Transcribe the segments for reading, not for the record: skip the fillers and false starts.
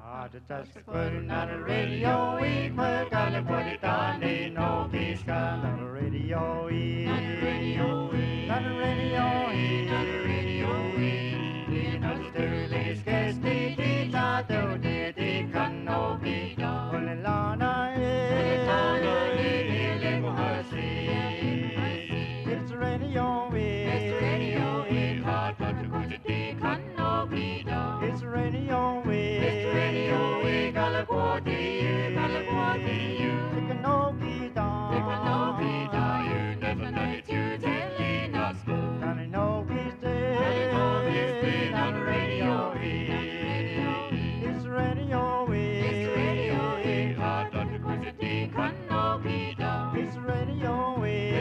Just putting on the radio, we put on the put it on, ain't no peace on the radio, on the radio, on the radio, on the radio, in the Sterling Skesty, Tita, do the Canopi, Olelana, it's radio, it's radio, hot to go to the Canopi, it's radio, it's radio, Galaguati, Tikanopi, you never know it, you telling us, Kananopi's dead, on the radio, it's radio, hot to go to the Canopi, it's radio,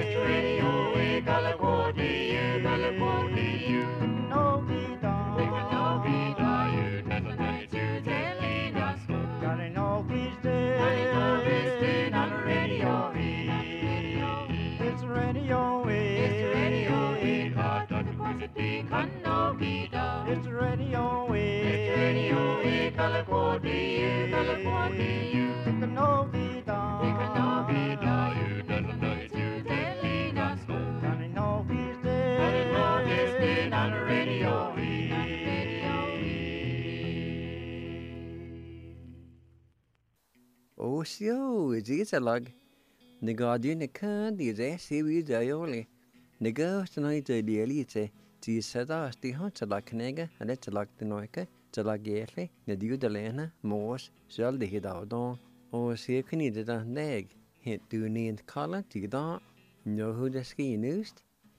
Galaguati, you Tikanopi, you never know it, you telling us, Kananopi's dead, on the radio, it's radio, hot to go to the Canopi, it's radio, Galaguati, you Tikanopi, you never know it, you telling us, Kananopi's dead, on the radio, Oh, so it's a log. The guardian the can the rest we dioli. The girls tonight the elite. The sada the hunt a like nega, and it's a like the noika, the like gately, the dew the lena, morse, shall the hit out on. Oh, see can eat it on leg. Hit do need color to get on. Know who the ski news?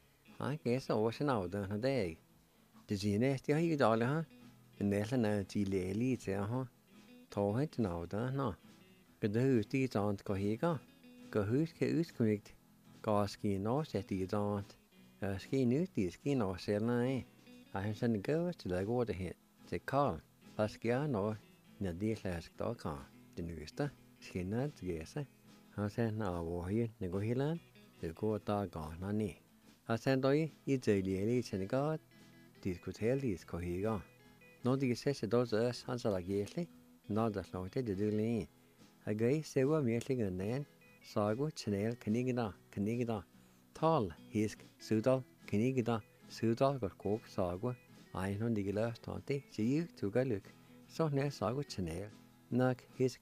I guess I was an out on a day. The genest you dollar, huh? And there's an anti elite, huh? Told it now, no. Cái thứ tí chọn có hi có hút cái út quick có ski nó sẽ tí chọn ski nước tí ski nó sẽ này ai sân cái chỉ là qua để hiện sẽ có pas kia nó nhà đi là đó có thì nước đó ski nó gì sẽ họ sẽ nào vào hiện để có hiện lên để qua ta có nó nè họ sẽ đôi ít chơi đi sẽ có tí có thể đi có hi có nó đi sẽ đó giờ hắn sẽ là gì đấy nó đã nói thế được lên Agay sewa mietling an nan, sagu chanel kanigida, tall hisk sudal kanigida, sudal got kok sagu, I non digila tante, see you to go look, so ne sagu chanel, nak hisk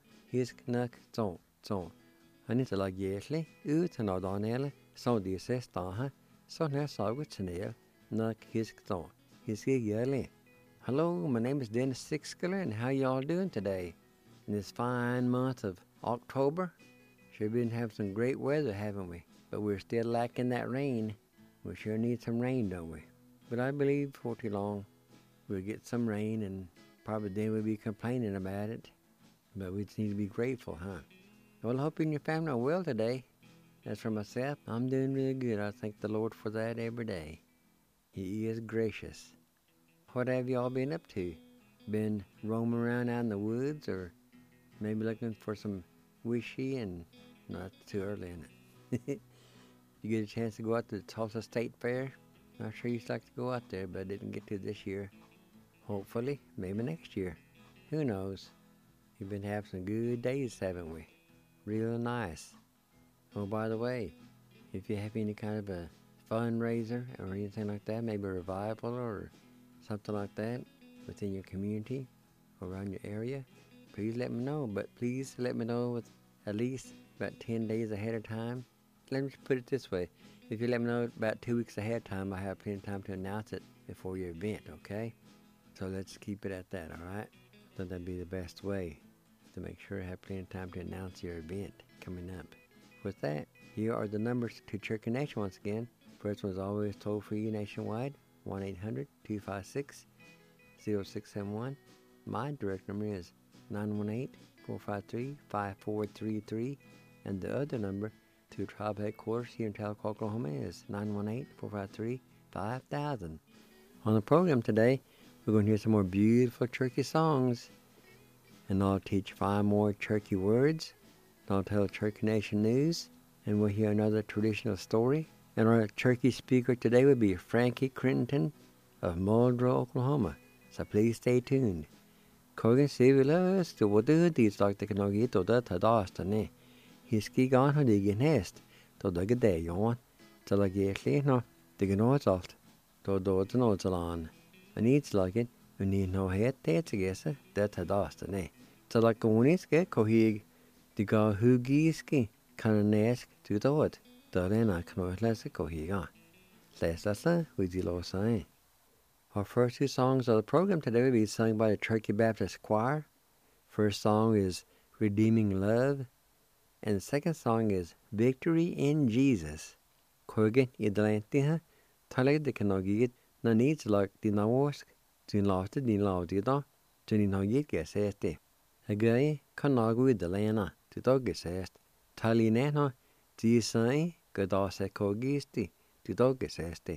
nak zon, and it's like yesly, ut and odonelle, so the assess taha, so ne sagu chanel, nak hisk yearly. Hello, my name is Dennis Sixskiller, and how y'all doing today? In this fine month of October, sure been having some great weather, haven't we? But we're still lacking that rain. We sure need some rain, don't we? But I believe before too long, we'll get some rain and probably then we'll be complaining about it. But we just need to be grateful, huh? Well, I hope you and your family are well today. As for myself, I'm doing really good. I thank the Lord for that every day. He is gracious. What have y'all been up to? Been roaming around out in the woods or maybe looking for some wishy and not too early in it. You get a chance to go out to the Tulsa State Fair? Not sure you'd like to go out there, but I didn't get to this year. Hopefully, maybe next year. Who knows? We've been having some good days, haven't we? Real nice. Oh, by the way, if you have any kind of a fundraiser or anything like that, maybe a revival or something like that within your community or around your area, please let me know. But please let me know with at least about 10 days ahead of time. Let me put it this way. If you let me know about 2 weeks ahead of time, I have plenty of time to announce it before your event, okay? So let's keep it at that, all right? I think that'd be the best way to make sure I have plenty of time to announce your event coming up. With that, here are the numbers to Church Connection once again. First one is always toll-free nationwide, 1-800-256-0671. My direct number is 918-453-5433. And the other number to Tribe Headquarters here in Tahlequah, Oklahoma is 918-453-5000. On the program today, we're going to hear some more beautiful Cherokee songs. And I'll teach 5 more Cherokee words. I'll tell Cherokee Nation news. And we'll hear another traditional story. And our Cherokee speaker today will be Frankie Crittenden of Muldrow, Oklahoma. So please stay tuned. Kogan Sivilas to what the deeds like the Kanogi to that had asked a ne. His ski gone had again nest to the good day on till I get no the gnots oft to do the notes along. And each like it, you need no head there to guess that had asked a ne. Till like Gonis get cohig the go who geeski can ask to the wood. The arena can less cohig on. Less with the low sign. Our first two songs of the program today will be sung by the Turkey Baptist Choir. First song is Redeeming Love, and the second song is Victory in Jesus. Kogan Idlantiha, Talag de Kanogit, na needs like the Nawosk, to lost it, the Laudida, to the Nogit Geseste. A guy Kanagu de Lena, to dog Gesest, Talinena, Gisai, Godase Kogisti, to dog Geseste.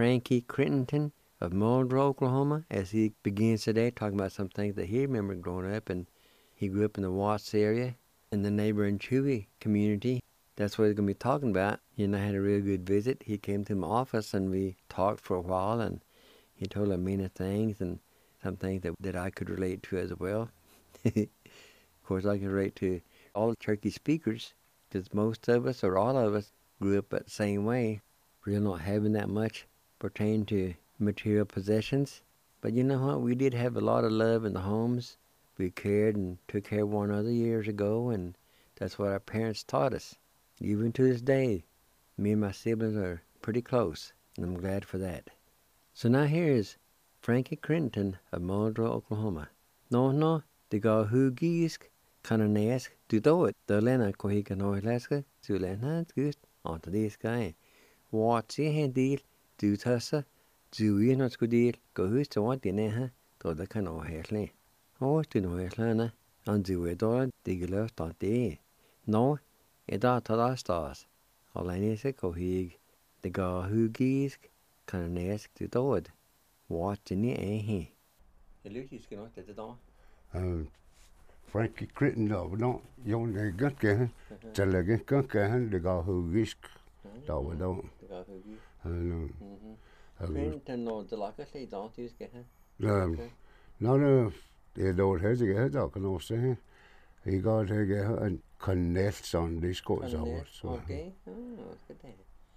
Frankie Crittenden of Muldrow, Oklahoma, as he begins today talking about some things that he remembered growing up. And he grew up in the Watts area in the neighboring Chewy community. That's what he's going to be talking about. He and I had a real good visit. He came to my office and we talked for a while, and he told me many things and some things that I could relate to as well. Of course, I can relate to all the Cherokee speakers, because most of us or all of us grew up the same way, really not having that much pertaining to material possessions. But you know what? We did have a lot of love in the homes. We cared and took care of one another years ago, and that's what our parents taught us. Even to this day, me and my siblings are pretty close, and I'm glad for that. So now here's Frankie Crittenden of Muldrow, Oklahoma. No, the ga hugisk kananesk du doit the lena kohika noileska to lena gust onto this guy. What see hen deal do tassa do we not good deal go who's to want the neha to the cano hairly. Oh, to know hairlana and do it all the left on day. No, it are to the stars. All I need to go hig the ga hugisk kananesk du doit. What in the eh? The Lucas can not the door. Frankie Crittenden of no, you know, good guy. Tell a good guy, the guy who risk. Don't. The ga hugi. Crittenden no the like I don't use get her. No, they don't have to get I can also say. He got to get her and connect on this course hours. Okay. Oh, good day.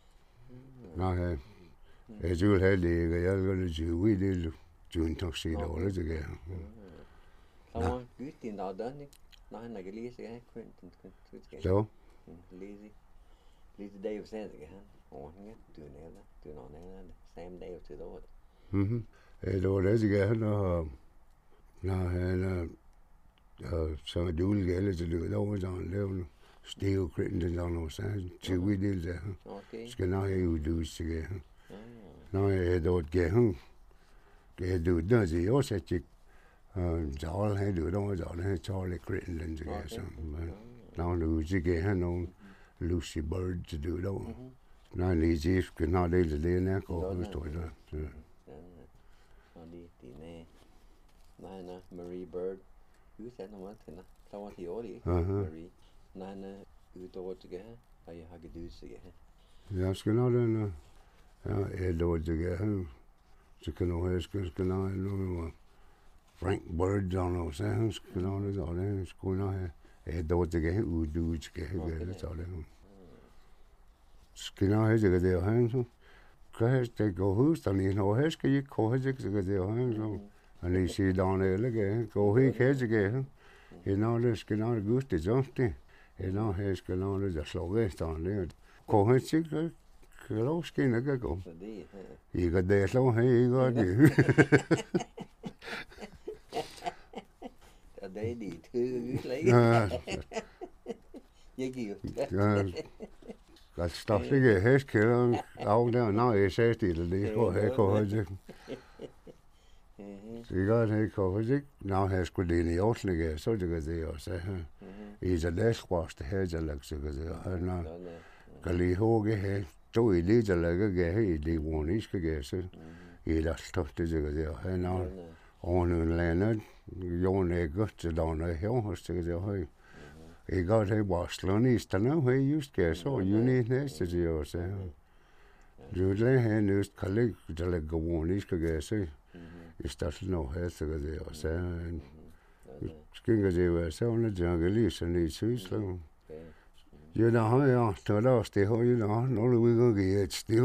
No, as you had the guy, we did June $2 again. Someone good in all done it. Nothing like a lazy guy, Crittenden. So? Lazy day of Santa again. Oh, doing on the same day of the Lord. Det var det, jeg når han så duel gælder til det over sådan levende Steve Crittenden der noget sådan til vi det der. Skal når jeg ud til når jeg dort gæhen. Det du der så jeg så til Charles han du der så han Charlie Crittenden til så. Når du til gæhen nogen Lucy Bird til du der. Når lige gift skal når det nær går står der. Nana Marie Bird, who's that one? Someone he already Marie. Nana, you do together. How you do together? Jeg skal nok den. Ja, jeg dort together. Så kan du have skal nok nu Frank Bird der noget så han skal nok det så det skulle nok have. Jeg dort together ude together så det. Skal nok have det der han så. Kan det gå hus der lige noget her skal ikke gå her så det han så. And he said down there, look at go he cares again. You know, this can not good to jump there. You know, he's going on the slow rest on there. Go ahead, chick, hello, skin, I go. You got there slow, hey, you got you. They did too, like. You got stuff to get his killer out there now. He says to the go ahead. Så jeg gør det ikke over, når jeg skulle ind i Oslo, så det det også. I så læsquast her så lagt så det. Han kan lige hugge her. Så i det så lagde jeg i det voniske gæse. I der stod det så det. Han og en lander jo ikke så der når jeg hos det høj. Jeg gør det bare slånist nu her just gæs så unit næste det også. Du der han just kan ikke så lagde voniske gæse. I starten nå her så det og så skinker det var så under jungle sådan i Tyskland. Ja, der har jeg så der også det har jeg der når du vil gå et sted.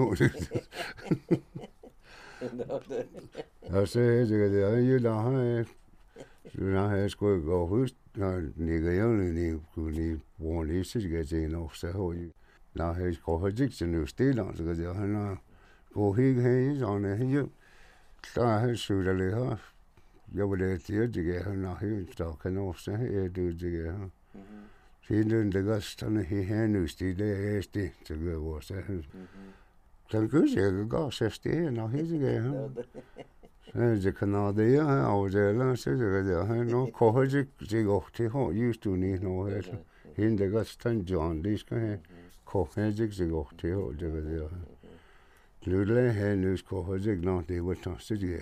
Og så det er der har jeg så der har jeg skulle gå hus når nigerianerne kunne bruge det så det nok så har jeg når jeg går helt til nu stille så det han går helt her sådan her. Så han suger det her. Jeg var det til det her når han står kan også det det her. Siden det gasterne her nu stille er det så det var så. Så kunne jeg gå så stille når han det her. Så kan det her og det er så det her nu kommer det går til ho just du ni nu her. Hende det gasterne John det skal have. Kommer det går til ho det her. Lydle her nu skal også ikke nok det var tørste det.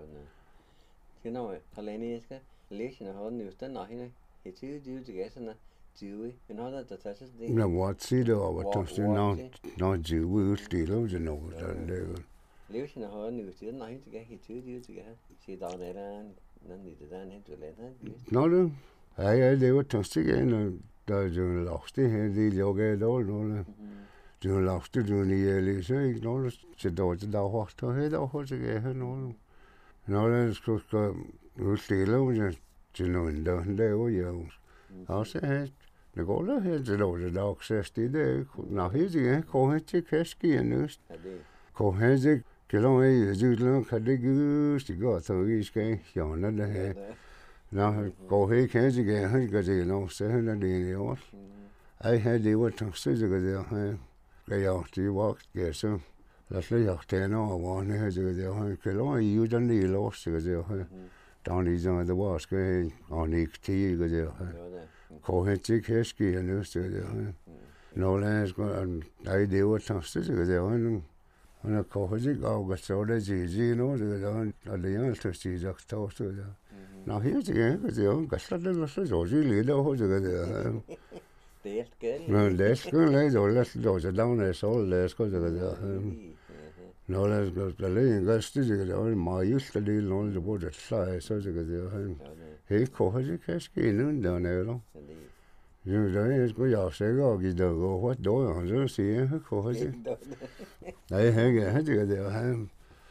Cái nào Kaleni ska lekin har nu den när hinner heter ju det gasna ju men har det tas det. Nå what see det var tørste nå ju ud det lå det noget der. Lekin har nu den när hinner det heter ju det gas. Se där när det där hen til land. Nå det. Ja det var tørste igen der jo lagt det her det joggede dårligt nu. Du lagt det du lige lige ikke noget så dårligt der har så helt og så det her nu. Nå det skulle udstille ud til nogen der jo jo. Også her det går der helt til det også det når helt går helt til kaske nu. Går helt kilo i det kan det det går så vi skal jo det her. Nå går helt kaske han gør det nu så han er det jo. Jeg havde det var så det her. Jeg det var så lad os lige have over her det her kilo i den lille lås det her. Der i sådan det var skal og ikke til det her. Går hen til kaske nu så det her. Når jeg skal nej det var så det her. Og når går det går så det nu det der og det er så sige så så det. Nå her det er gasler det så lidt og det der. Det er skægt. Men det skal lade så down så lad skal det der. Nå lad os lige en gast det der er meget just det når det både så det der. Helt kort det kan ske nu der nede. Jo der er sgu jeg sikker og give det gå hvad dog og så siger jeg kort det. Nej han det der han.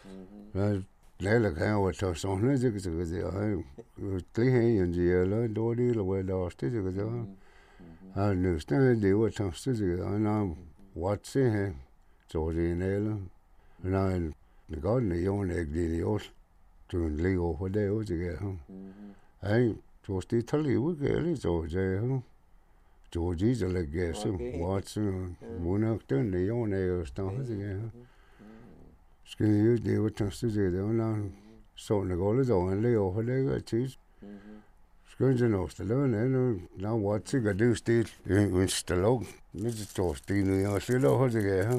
Lad kan jo tage sådan det der. Det her en eller dårligt eller hvad der også det der. Nu stedet det var tørste det og når what se her så det en eller når det går den jo ikke det jo du ligger over det jo det her. Ej du skal tage lige ud eller så det du de så lægge så what så må den det jo er jo stadig det her. Skal jo det var tørste det og når så det går det over lige over det og tid. Skønne noget stille nu når what så gør det stil en stille nu står stil nu jeg selv over det her.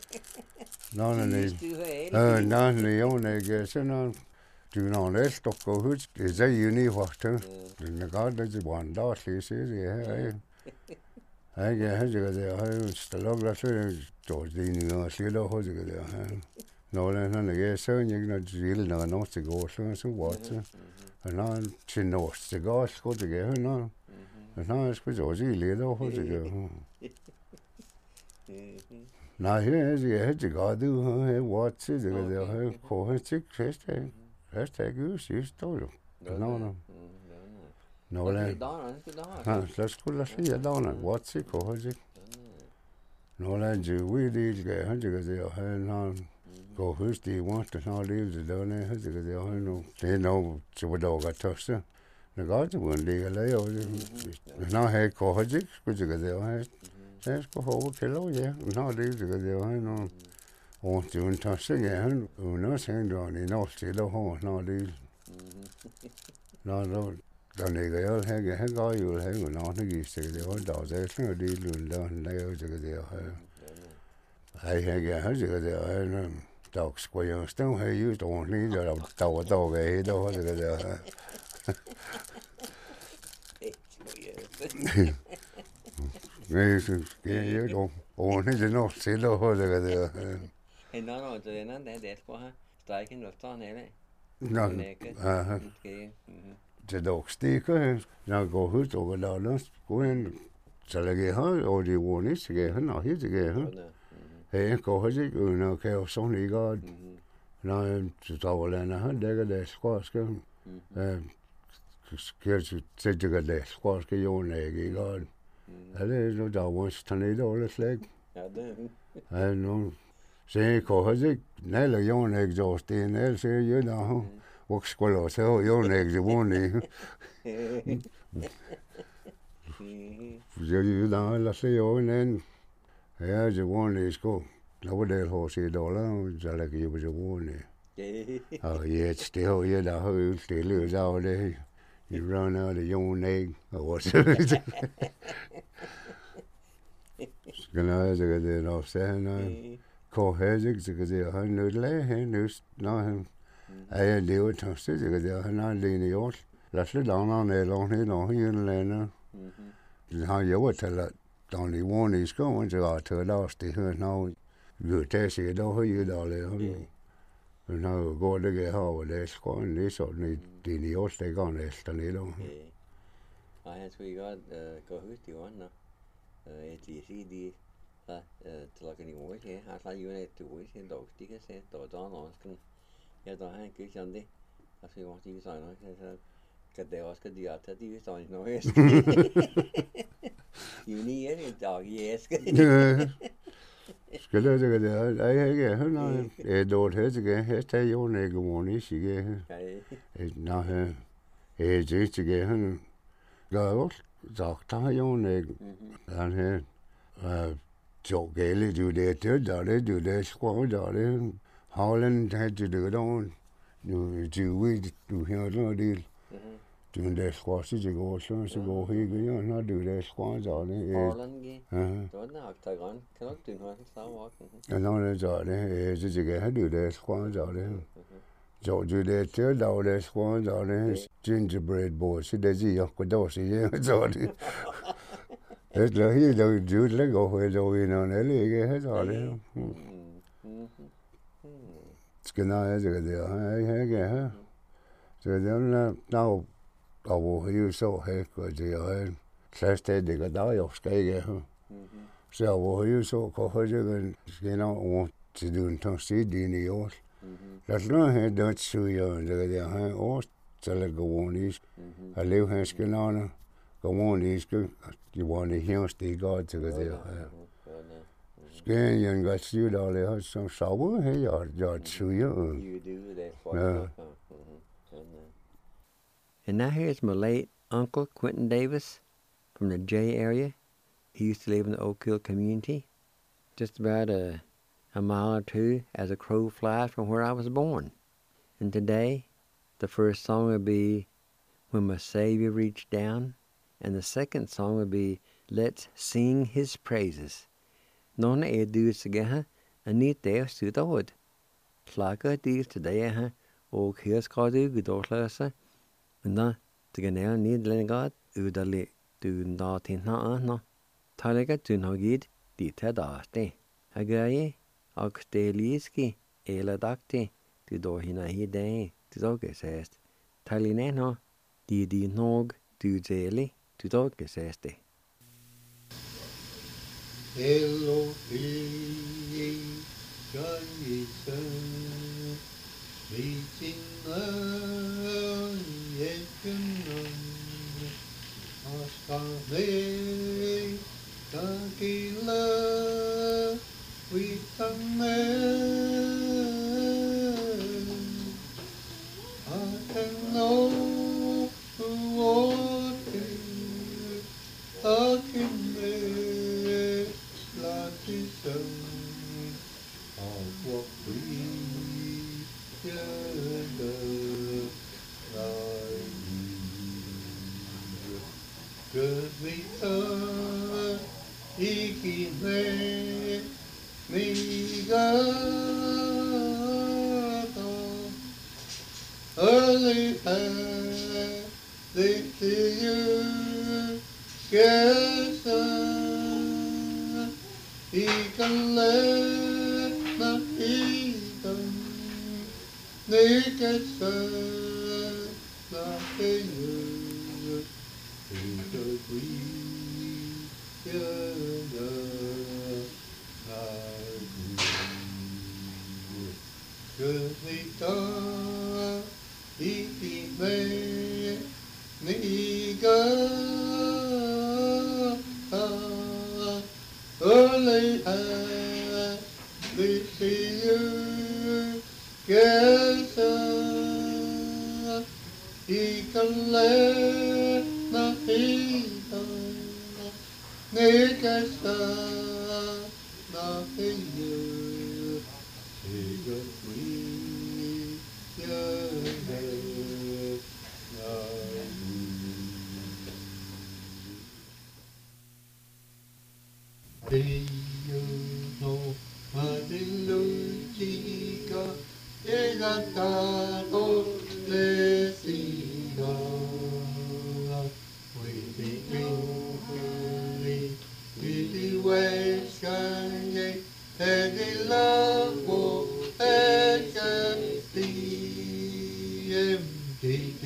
Nå nej jo nej så når du når næste går hus det er jo lige vagt den går det var en dag lige se det her. Jeg har det har stille der så står det nu og selv over det der. Når han er så ikke når det når noget til går så what og når til noget til går så det gør når når skal så sige lidt over det gør. Nej her det går du har what det der har kohestik hashtag sidst står jo. Nå så skulle jeg sige der what det kohestik. Nå det vi det gør han det der han gå husk det var det har det der nede det der han nu det nu så var der tørste. Det går det var en del af det. Nå har kohestik skulle det der han jeg skulle håbe kilo ja nå det der han nu og det var tørste ja han nu sagde han i norsk til at have nå det. Nå der ligger jeg her han går jo her når det gik det var der så det løn der det der jeg har det der dog skulle jeg stå her just ordentligt der var dog af det var det der. Nej så skal jeg jo ordentligt nok til at holde det der. Nå det er en det skulle have strækken lufthavn eller. Nå det dog stikker når går hus og der løs går han så lægger han og det var ikke så han og helt det han. Jeg går ikke under kan jo sådan ikke godt. Når så tager lander han lægger det skårske. Skal så det det skårske jo ikke godt. Det nu der var sådan det slæg. Ja det. Ja nu så jeg går ikke næller jo ikke så sten el så jeg der og skulle så jo ikke det var ikke. Jeg der la se jo en ja det var ikke sko. Der var det hos i dollar så der giver det vågne. Og ja det har jeg der har stille så det i runner det jo ikke og så skal jeg så det der så han có hết chứ cái gì hơn nữa lấy hết nữa nó ai điều thằng sĩ cái gì hơn nó đi nhiều là sẽ đón nó này lòng thế nó hiện lên nó họ yếu thật là đón đi one is có muốn cho thở đó thì hơn nó vừa thế gì đâu hơi yếu đóเลยnó có được cái họ để có lý số này đi nhiều thì còn để tận này đâu I had we got go hút thì on nó chỉ đi til að kunni voru hér alla júni túi sem dótti que se todo nós com já tô han que jandi assim eu tive só não que Deus que dia até tive só não é júni é dog yes cái đó cái đó ấy cái nó đồ thế cái hết thấy vô này cái món này gì cái nó chỉ cái hơn rồi giọt tháo vô này anh hết chỗ cái này chủ đề thế đó đấy chủ đề quá đó đấy Holland hay chủ đề đó nhiều chịu với chủ hiệu nó đi chủ đề quá chứ chỉ có số cái nó chủ đề quá đó đấy Holland gì đó nó học Sài Gòn cái đó tuyển hoa sao vậy nó là đó đấy chỉ cái hết chủ đề quá đó đấy chỗ chủ đề thế đó đấy quá đó đấy gingerbread boy chứ để gì cái đó gì đó đấy hết là hết rồi giữ lấy gỗ hồi rồi nó lấy cái hết rồi đấy cái này cái gì hay cái ha rồi nó nào đầu hiểu số hết cái gì hết sẽ để cái đó yok cái ha sau hiểu số có hơi cái nó chỉ đường thằng sĩ đi nhiều là nó hết đợt suy rồi cái gì ha ó sẽ là cái vấn đề à liệu hay cái nó cái vấn đề cái you want to hear the God to cái gì cái nhân cái siêu đó là họ sang sáu hay giờ suy And now here's my late uncle Quentin Davis from the J area. He used to live in the Oak Hill community, just about a mile or two as a crow flies from where I was born. And today, the first song would be When My Savior Reached Down, and the second song would be Let's Sing His Praises. Nona do together, and need there to the wood. Clacker deals today, Oak Hill's got a good old lesson. And then, the canal need letting God, Udali, do not in no. Talaga to no gid, dita dasti. Agaye, Oxteliski, Ela Dacti, to do hina he day, to dog says. Talineno, di nog, do jelly, to dog says. Elohim, God is meeting Askale, Takila, Witame, Akano, Uote, Akime, Latisam, Awakwi, Yada, Good Vita, Ikine, Migata, Early Hand, Lithiu, Gesa, Ikale, Nahitam, Nikasa, Nahiyu. Good Vita, Ikime, Nigata, Early Hand, Lithiu, Gesa, Ikale, Nahita, Nikasa, Nahiyu, Sigurwi, Yada, Nahiyu. Do you know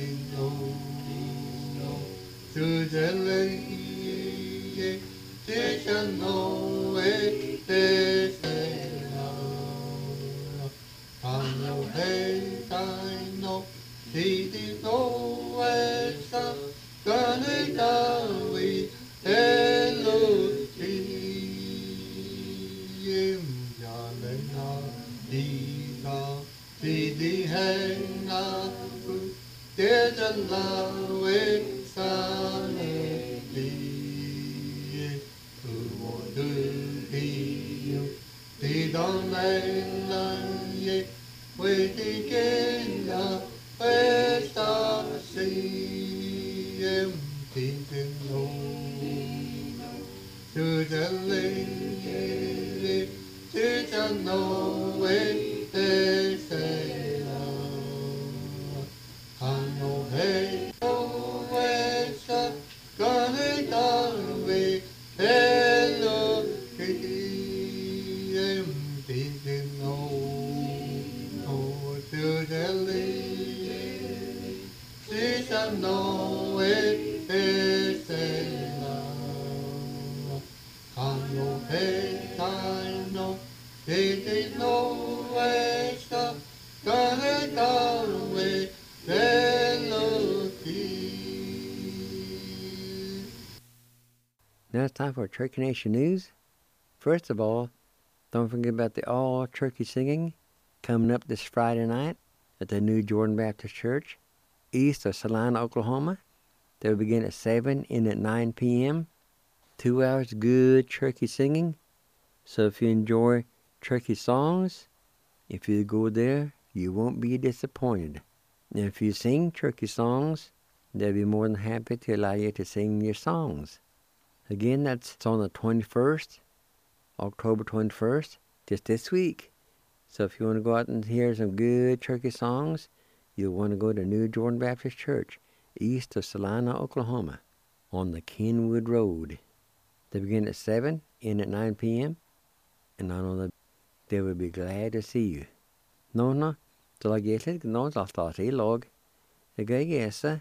Now it's time for Turkey Nation News. First of all, don't forget about the all-turkey singing coming up this Friday night at the New Jordan Baptist Church, east of Salina, Oklahoma. They'll begin at 7 and at 9 p.m. 2 hours good turkey singing. So if you enjoy turkey songs, if you go there, you won't be disappointed. And if you sing turkey songs, they'll be more than happy to allow you to sing your songs. Again, that's on the 21st, October 21st, just this week. So if you want to go out and hear some good turkey songs, you'll want to go to New Jordan Baptist Church, east of Salina, Oklahoma, on the Kenwood Road. They begin at 7 and at 9 p.m. And I know that they will be glad to see you. No, så la jeg litt nå da start I lag. Jeg er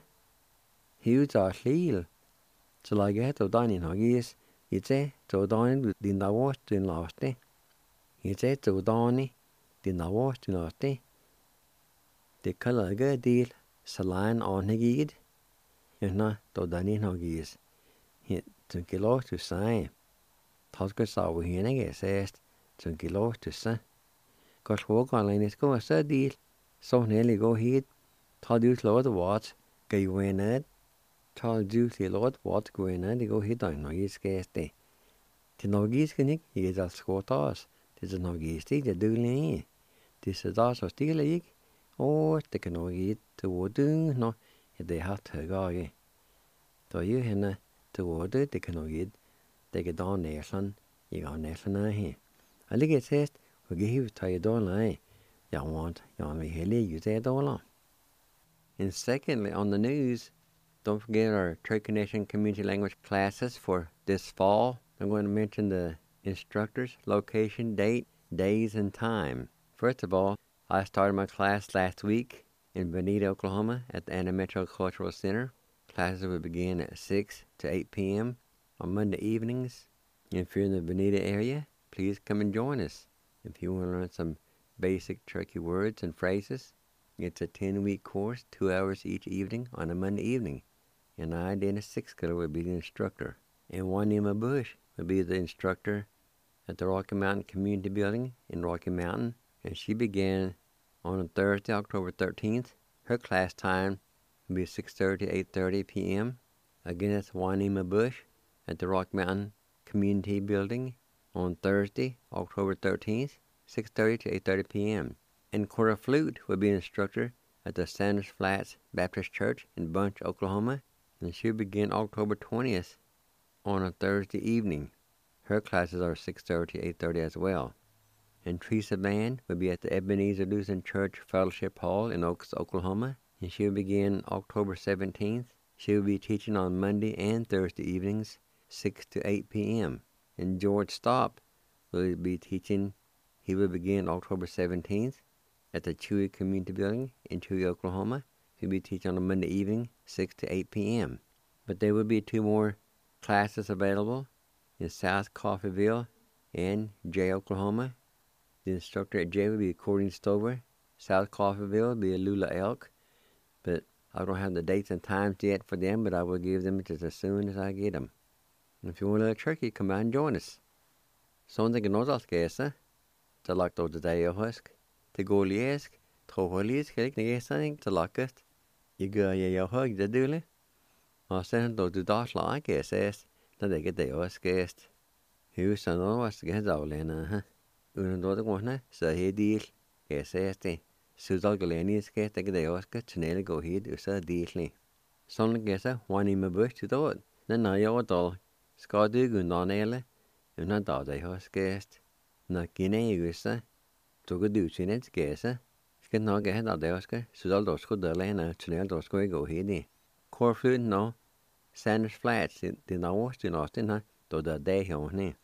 huge Arlil. Så la jeg to Dani Hagis. It's to Dani din da was din last. It's to Dani din da was din last. The color good deal. Saline on Hagid. And na to Dani Hagis. Hit to kilo to say. Tasker saw we here I says to kilo to say. Got walk online is go a deal. So nearly go heat. Told you to the watch. Go you in it. Told you to Lord what go in it. Go hit on no use gas day. The no geese can you get a squat us. This is no geese the doing. This is also still a or they can no eat to what do no if they have to go. So you have to order they can no eat. They get down there, son. You got nothing here. I think it says we give you to your door line. You want me here, you say dollar. And secondly, on the news, don't forget our Turkey Nation community language classes for this fall. I'm going to mention the instructors, location, date, days, and time. First of all, I started my class last week in Bonita, Oklahoma at the Anna Metro Cultural Center. Classes will begin at 6 to 8 p.m. on Monday evenings. If you're in the Bonita area, please come and join us. If you want to learn some basic turkey words and phrases, it's a 10-week course, 2 hours each evening on a Monday evening. And I, Dennis Sixkiller, will be the instructor. And Juanima Bush will be the instructor at the Rocky Mountain Community Building in Rocky Mountain. And she began on Thursday, October 13th. Her class time will be 6:30 to 8:30 p.m. Again, that's Juanima Bush at the Rocky Mountain Community Building on Thursday, October 13th, 6:30 to 8:30 p.m. And Cora Flute will be an instructor at the Sanders Flats Baptist Church in Bunch, Oklahoma, and she'll begin October 20th on a Thursday evening. Her classes are 6:30 to 8:30 as well. And Teresa Band will be at the Ebenezer Lutheran Church Fellowship Hall in Oaks, Oklahoma, and she'll begin October 17th. She'll be teaching on Monday and Thursday evenings, 6 to 8 p.m. And George Stopp will be teaching. He will begin October 17th at the Chewy Community Building in Chewy, Oklahoma, He'll be teaching on a Monday evening, 6 to 8 p.m. But there will be 2 more classes available in South Coffeyville and Jay, Oklahoma. The instructor at Jay will be Courtney Stover. South Coffeyville will be Lula Elk. But I don't have the dates and times yet for them, but I will give them just as soon as I get them. And if you want a little turkey, come out and join us. Sondag Nordalskese, the lagt of the day of husk, the Goliesk, Toholis, Kilik, Nagasang, the Lockest, you go your hug the dule. I send to the dash like it says, that they get the Oskest. Who's an always gets out, Lena, Unador the one, so he deal, yes, the Suzal Galenius get the Oscar to nearly go head, so deeply. Son gets a one in my bush to do it. Then I your doll, Scotty Gundanele, and not doubt they have guessed. Not Guinea, Gusta, to go do in its guess. Skin not get out the Oscar, Suzal Dosco the Lena, to nail Dosco go heady. Corfluent no, Sanders Flats, the now in Austin, to the day on me.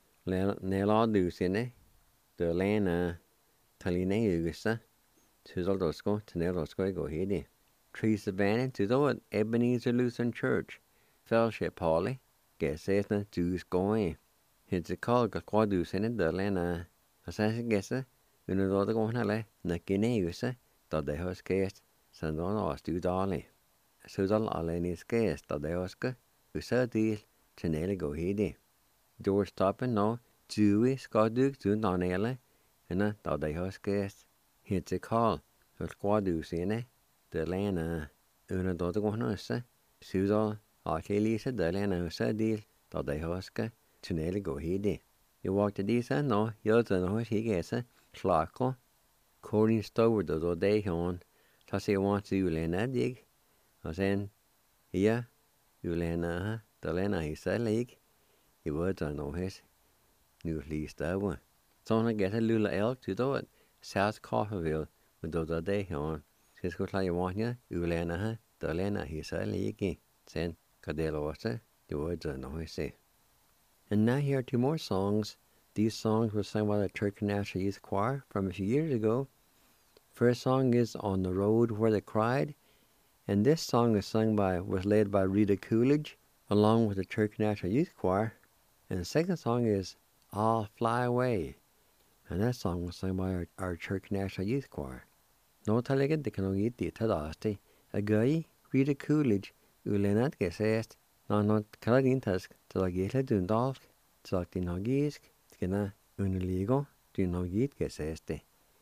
Nail all do in it, the Lena Taline Gusta. Suzal Dosco, to nail Dosco go heady. Trees abandoned to the Ebenezer Lutheran Church, Fellowship Holly, guess it's not Jews going. It's a call got quadus in it, the Lena Assassin guesser, when the other going to not Guinea, that they have cast, send on us to Dolly. Suzal Aleni's cast, that they ask, who said deal, to nearly go heady. George stopping no, Jewy, Scott Duke, to Donella, and that they have cast. It's a call, with quadus in it, the Lena, when the other going to Suzal, Lisa, the Lena, who said deal, that they have to nearly go heady. You walk to these and no, you're the noise he gets a Schlackle, Courtney Stover the day on, so he wants to Lena dig. I said, yeah, you Lena, the Lena he said, like, he was on no his new least over. So I get a Lula Elk to do it, South Coffeyville, with the day on. Says, go tell you want you, Lena, the Lena he said, like, said, Cadelo, the words on no his say. And now here are 2 more songs. These songs were sung by the Turkey National Youth Choir from a few years ago. First song is On the Road Where They Cried, and this song was led by Rita Coolidge along with the Turkey National Youth Choir. And the second song is I'll Fly Away, and that song was sung by our Turkey National Youth Choir. No talaga de kan eat the tadasti. A guy, Rita Coolidge, ulenat gesest. No Canadian task to la geta dundalk, to la dinagisk, skina uniligo, dinagit geseste.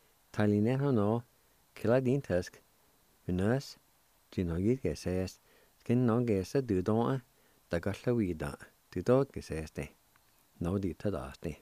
Taline no, Canadian task, unas, dinagit gesest, skin no gesa dudon, da gaslawida, dudot geseste. No ditadasti.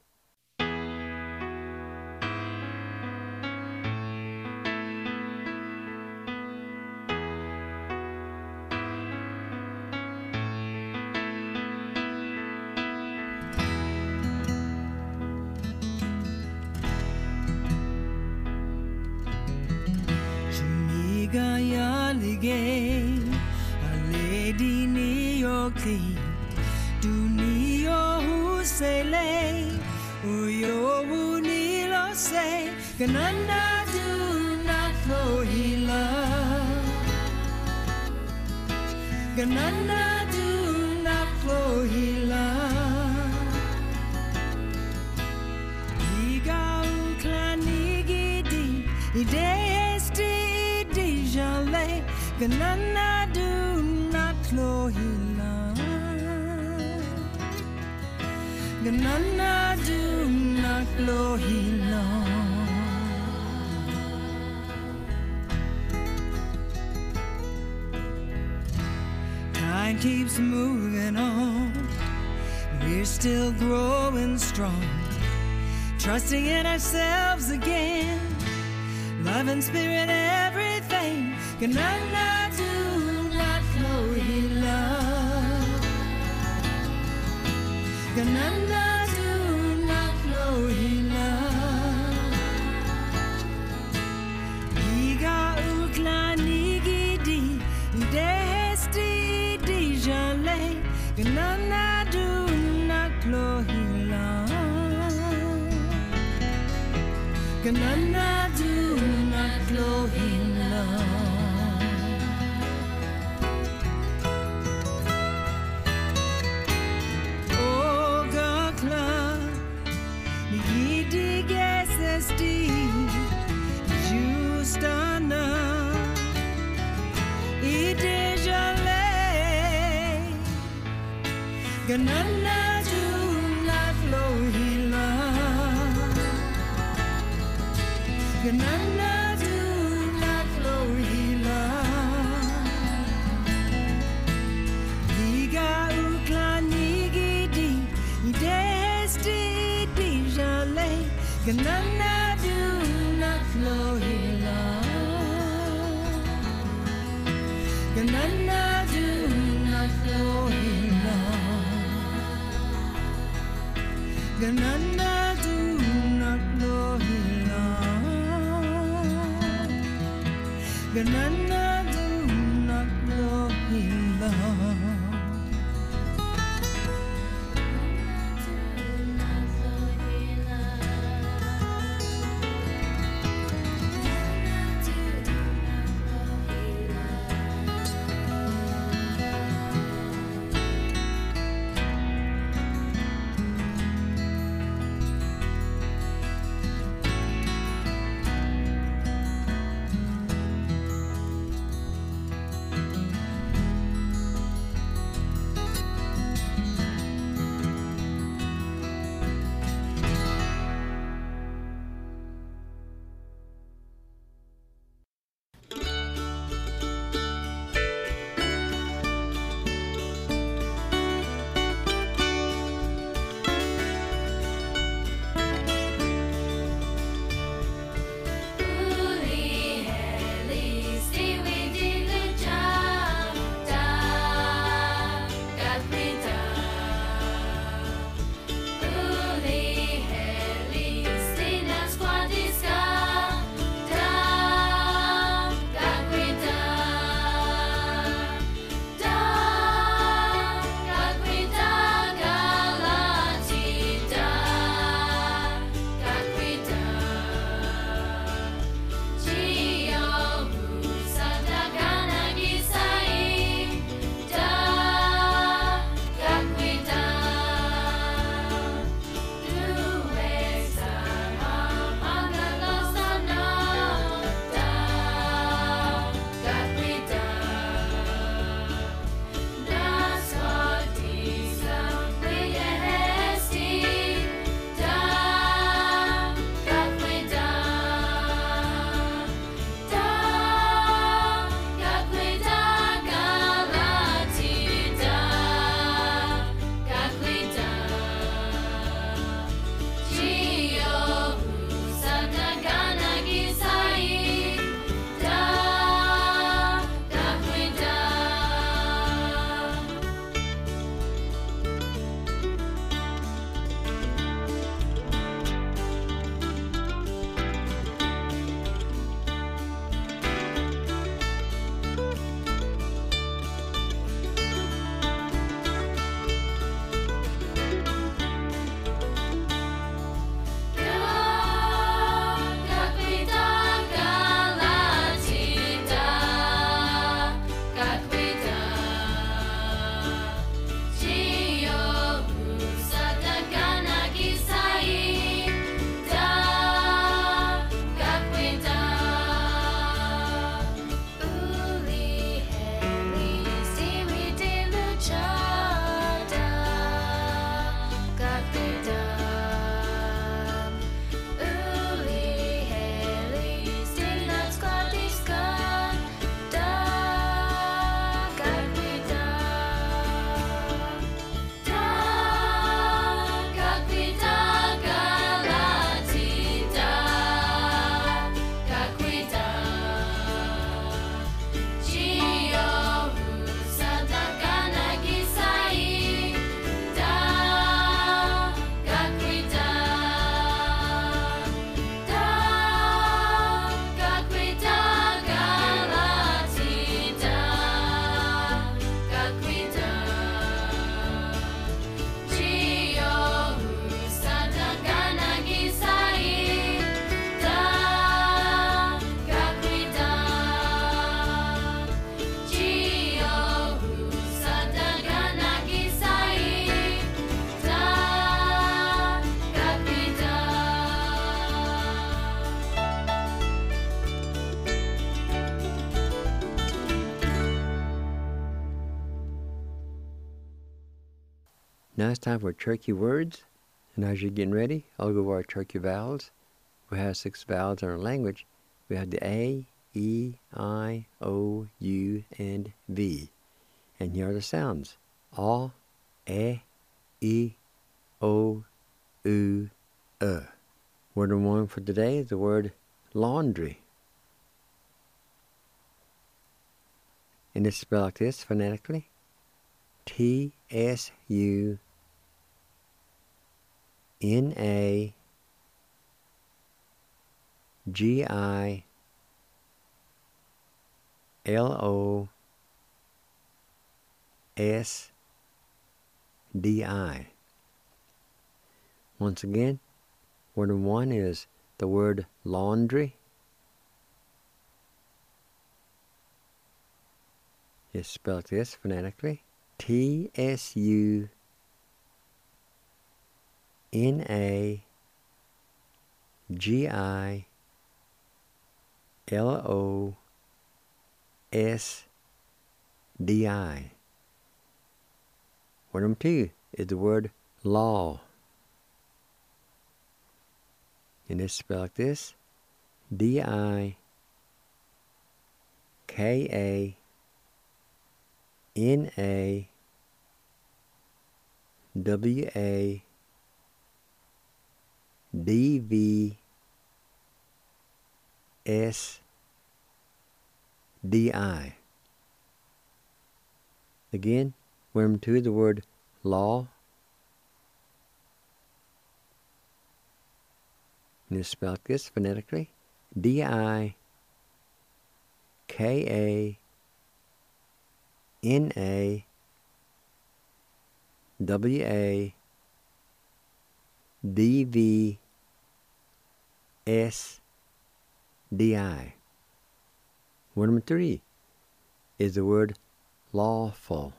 A lady New York do New York who say lay uyo unilo say kananda do not know he love kananda do not know he love he ga uklani gidi idesti dijale kanana do not know he love kanana do not know he love time keeps moving on we're still growing strong trusting in ourselves again love and spirit everything kanana do not know he love kanana do not know he love Iga uklani gidi desti dijale kanana do not know he love kanana do not know he love Ganana do not flow hila. Ganana do not flow hila. Diga ukla nigidi, idesti di jale. Ganana do not flow hila. Ganana do not flow hila. Ganana do not flow hila. Ganana do not flow hila. Now it's time for Cherokee words. And as you're getting ready, I'll go over our Cherokee vowels. We have 6 vowels in our language. We have the A, E, I, O, U, and V. And here are the sounds. A, E, O, U, Word number 1 for today is the word laundry. And it's spelled like this phonetically. TSUNAGILOSDI. Once again, word number 1 is the word laundry. It's spelled like this phonetically. TSUNAGILOSDI. Word number 2 is the word law. And it's spelled like this. DIKANWA. DVSDI. Again, word number 2 is the word law. And it's spelled like this phonetically. DIKANWA. DVSDI. Word number 3 is the word lawful.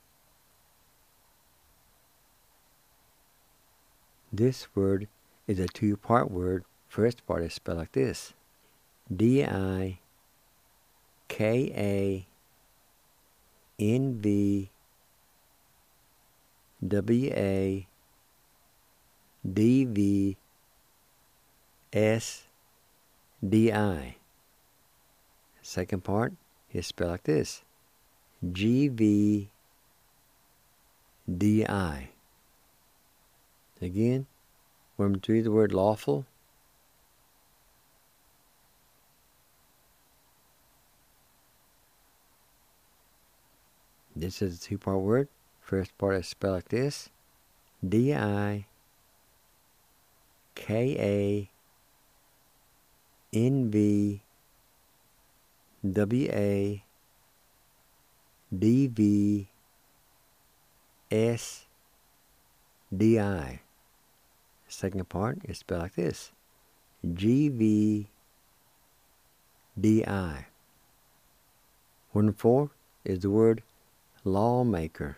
This word is a 2-part word. First part is spelled like this. DIKANVWA. DVSDI. Second part is spelled like this. GVDI. Again, word number 3, the word lawful. This is a 2-part word. First part is spelled like this. DIKANVWA. DVSDI. Second part is spelled like this. GVDI. Word number 4 is the word lawmaker.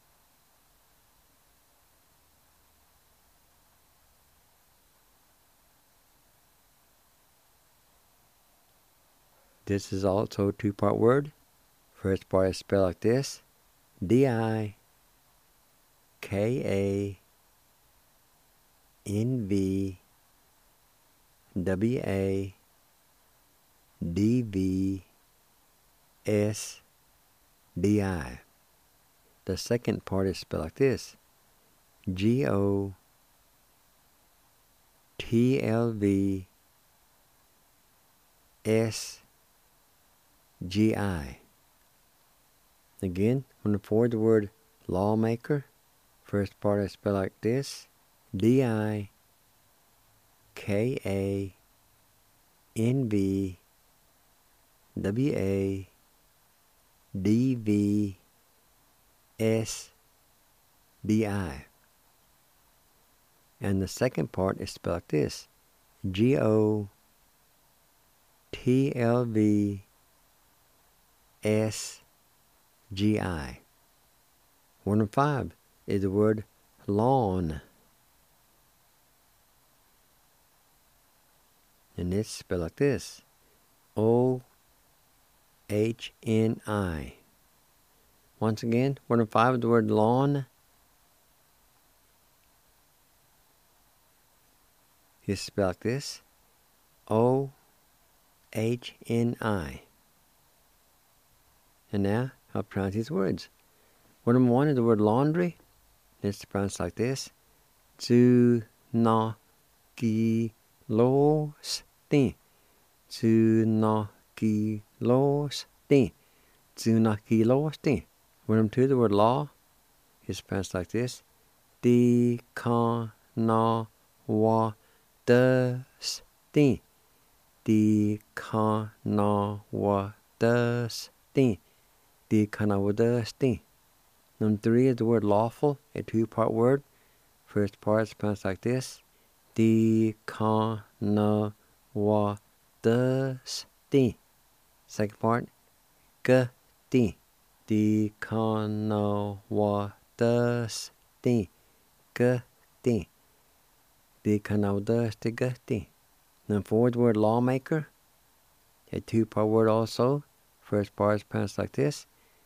This is also a 2-part word. First part is spelled like this. DIKANVWA. DVSDI. The second part is spelled like this. GOTLVSGI. Again, when before the word lawmaker, first part is spelled like this. DIKANVWA. DVSDI. And the second part is spelled like this. GOTLVSGI. Word number 5 is the word lawn. And it's spelled like this. OHNI. Once again, word number 5 is the word lawn. is spelled this, O-H-N-I. And now, I'll pronounce these words. Word number 1 is the word laundry. It's pronounced like this. Tsunakilosti. Tsunakilosti. Tsunakilosti. Word number 2, the word law, is pronounced like this. Dikanawdasti. Dikanawdasti. Dikanawdasti. Number 3 is the word lawful, a 2-part word. First part is pronounced like this. Dikanawdasti. Second part, gati. Dikanawdasti. Gati. Dikanawdasti gati. Number 4 is the word lawmaker, a 2-part word also. First part is pronounced like this.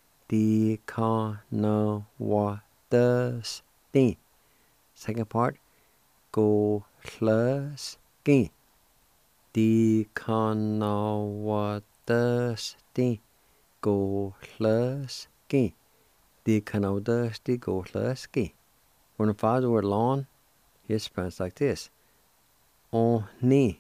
Dikanawdasti. Second part, golski. Dikanawdasti golski. Dikanawdasti golski. When the 5 the word lawn, it's pronounced like this. Oni.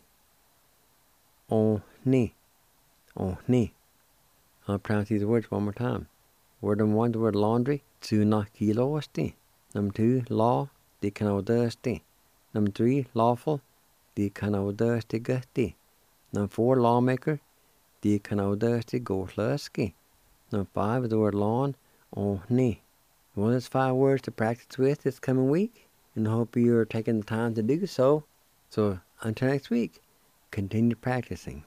Oni. Oni. I'll pronounce these words one more time. Word number 1, the word laundry, tsunakilosti. Number 2, law, dikanawdasti. Number 3, lawful, dikanawdasti gati. Number 4, lawmaker, dikanawdasti golski. Number 5 is the word lawn, oni. Well, there's 5 words to practice with this coming week, and I hope you're taking the time to do so. So, until next week, continue practicing.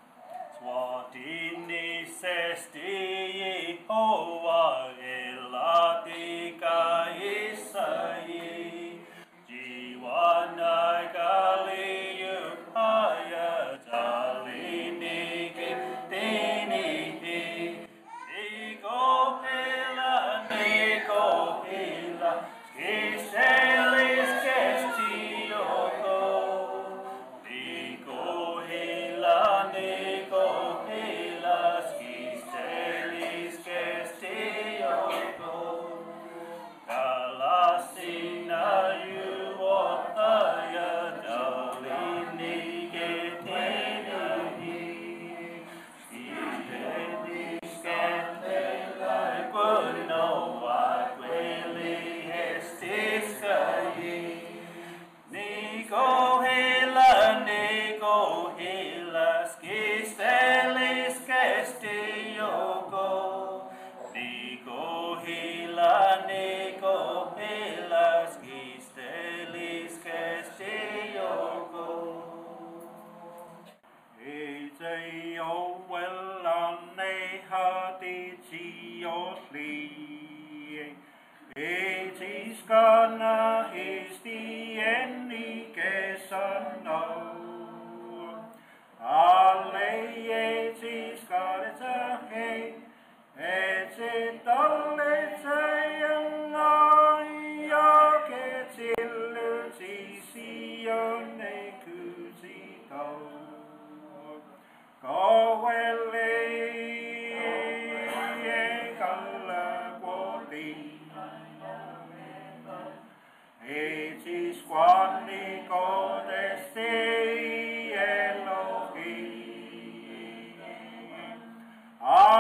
Etiskana histienni kesano. Alle etiskadeta hei, etitaletsa ja ketilletisione kusito. Kowelle kalla kuoli. Etis quadni codesti Elohim.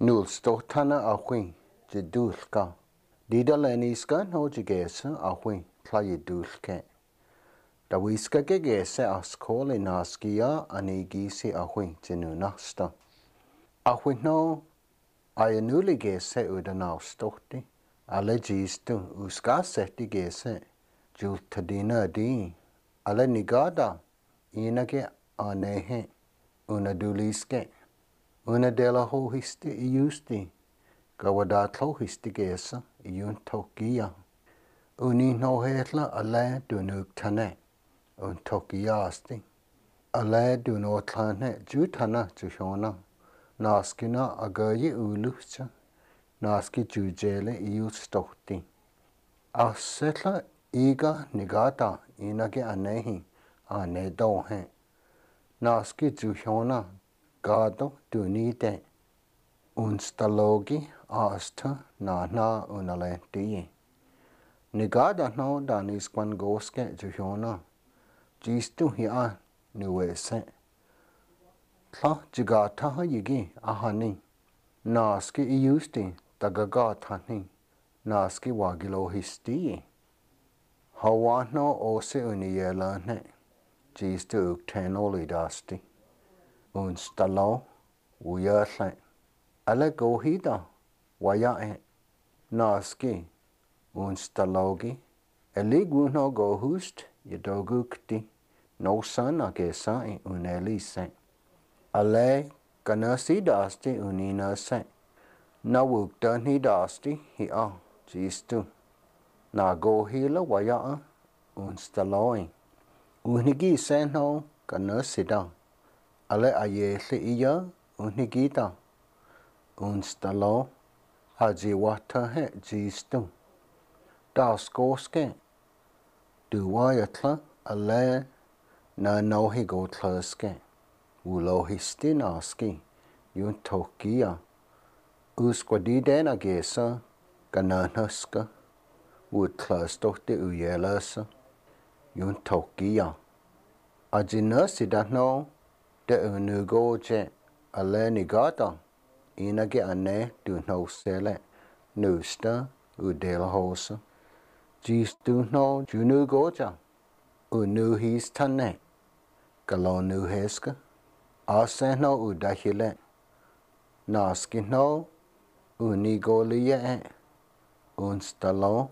Nul stohtana ahwin, jedulka. Dida leniskan ho jegesa ahwin, tlayedulke. Dawiska gegese askole naskia anigisi ahwin jenunasta. Ahwin no ayanuli gese udanau stohti. Ale gistu uskaseti gese. Jultadina di. Ale nigada inage anehe unaduliske. Una dela ho histi iusti. Gawadatlo histi gesa iun tokia. Uni no hetla ale dunuk tane. Un tokiasti. Ale dunotlane jutana jushona. Naskina agayi ulucha. Naski jujele iustohti. Asetla iga nigata inage anehi ane dohe. Naski jushona gado dunite. Unstalogi asta na unalentiye. Nigada no danis kwan goske jushona. Jistu hiya nuwese. Tla jigata ha yigi ahani. Naski iusti tagagatani. Naski wagilo histiye. Hawano ose uniyelane. Jistu uktenoli dasti. Unstalo uyerle. Ale gohida wayae. Naski unstalogi. Eliguno gohust yadogukti. No sana gesai unelise. Ale kanasi dasti uninase. Nawukdani dasti hiya jistu. Nagohila waya unstaloi. Unigi seno kanasida. Ale ayele iya unigida. Unstalo ajiwata he jistu. Daskoske. Duwayatla ale na nohi go tlaske. Ulohisti naski. Yun tokia. Usquadidena gesa. Gananaska. Utlastohti uyelasa. Yun tokia. Ajinasida no. De unugoje. Ale nigata. Inage ane du no sele. Nusta udelhosa. Jistu no junugoja. Unuhis tane. Galonuheska. Ase no udahile. Naski no unigolie. Unstalo.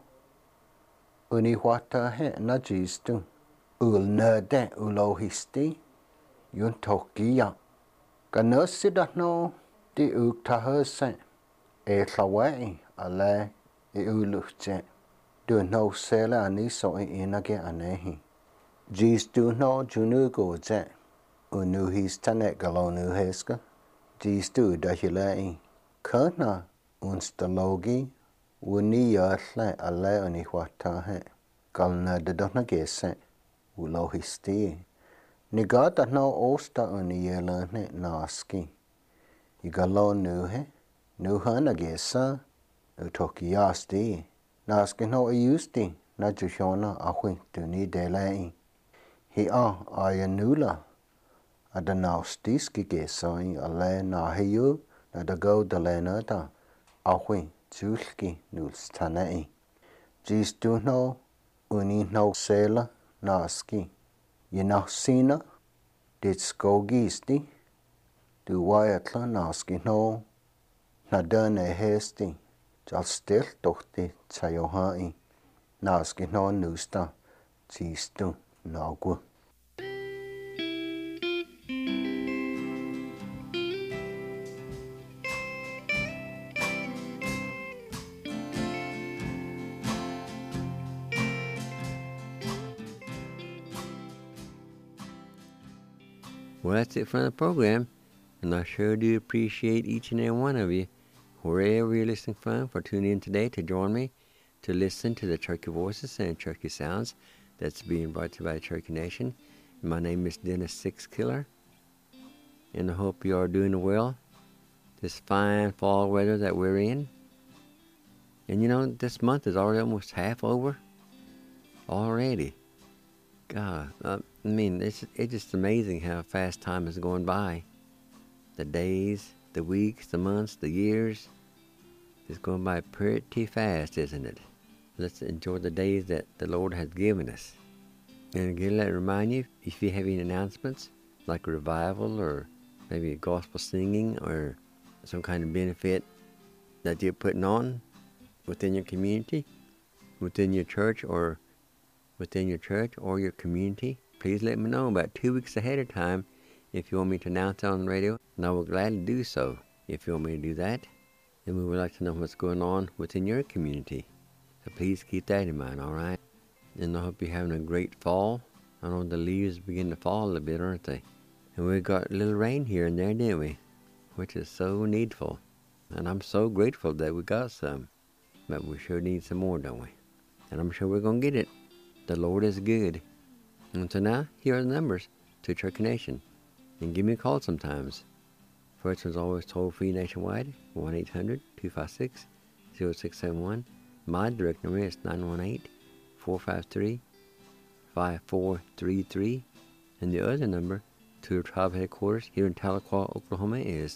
Uniwata he na jistu. Ulnede ulohisti. Yun tokia. Ganasida no di uktahase. Etlawai ale iuluche. Du no sele aniso inage anehi. Jistu no junugoje. Unuhis tane galonuheska. Jistu dahilei. Kana unstalogi. Uniyarle ale uniwatahe. Galna dedona gese. Ulohisti. Nigata no osta uniyelane naski. Igalonuhe. Nuhana gesa. Utokiasti. Naski no iusti. Na jushona ahwi duni delei. Hiya ayanula. Adanaustiski gesai ale nahiyu nadago dalenata. Ahwi julki nulstanei. Jistu no uni no sela naski. Yinasina ditskogisti. Duwayatla naski no nadane hesti. Jalstil tohti tayohai. Naski no nusta. Jistu nagu. Well, that's it for the program, and I sure do appreciate each and every one of you, wherever you're listening from, for tuning in today to join me to listen to the Cherokee Voices and Cherokee Sounds that's being brought to you by the Cherokee Nation. My name is Dennis Sixkiller, and I hope you are doing well this fine fall weather that we're in. And you know, this month is already almost half over already. God, I mean, it's just amazing how fast time is going by. The days, the weeks, the months, the years. It's going by pretty fast, isn't it? Let's enjoy the days that the Lord has given us. And again, let me remind you, if you have any announcements, like a revival or maybe gospel singing or some kind of benefit that you're putting on within your community, within your church or your community, please let me know about 2 weeks ahead of time if you want me to announce it on the radio, and I will gladly do so if you want me to do that. And we would like to know what's going on within your community. So please keep that in mind, alright? And I hope you're having a great fall. I know the leaves begin to fall a little bit, aren't they? And we got a little rain here and there, didn't we? Which is so needful. And I'm so grateful that we got some. But we sure need some more, don't we? And I'm sure we're going to get it. The Lord is good. And so now, here are the numbers to Church Nation. And give me a call sometimes. First one's always toll-free nationwide, 1-800-256-0671. My direct number is 918-453-5433. And the other number to the tribe headquarters here in Tahlequah, Oklahoma is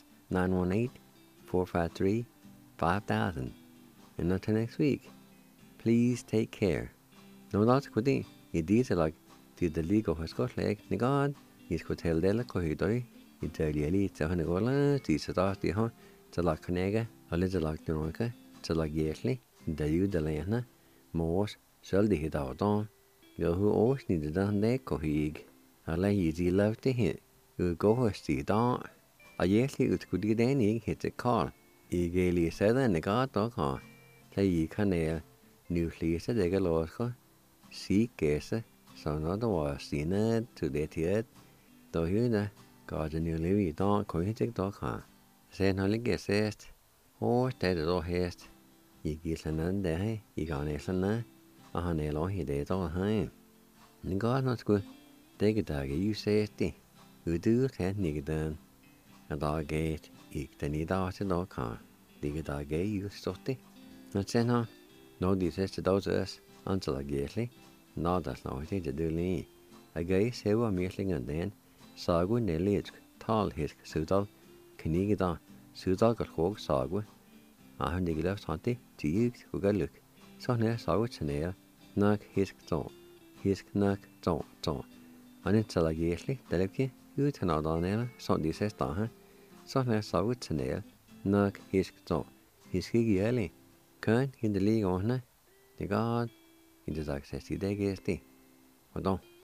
918-453-5000. And until next week, please take care. No that's good thing. You did like the legal has got like the God. He's got tell the like he do. He tell you it's a hundred dollars. He said that the huh. It's like Canega. A little like the Noika. It's like yearly. The you the Lena. More. Shall the hit out on. You who always needed done that cohig. I like easy love to hit. You go see down. A yearly it could get any hit a call. He gaily said and the God dog huh. Say ye canal. New fleece they get lost. See guess. So not the was seen it to the theat. Though you know. God the new living dog coin take dog huh. Say no guess it. Oh, that is all haste. Ye get an day. Ye gone a son. A honey law he did all time. And God not good. Take a dog you say it. You do can't nigga done. A dog gate. Ik the need out the dog huh. Dig a dog gate you stotty. Not say no. No, this is the doses until I get no, that's not what they do. I guess he was meeting and then Sagu Nelly, tall his Sudal, Knigida, Sudal got hog Sagu. I have left hunty, Jigs, who got look. So near Sagu Chanel, knock his zone, his knock zone. And it's a gately, Deleki, you turn out on there, so this is done. So near Sagu Chanel, knock his zone, his giggy. Kön in the league on the God in the access to the guest. Hold on.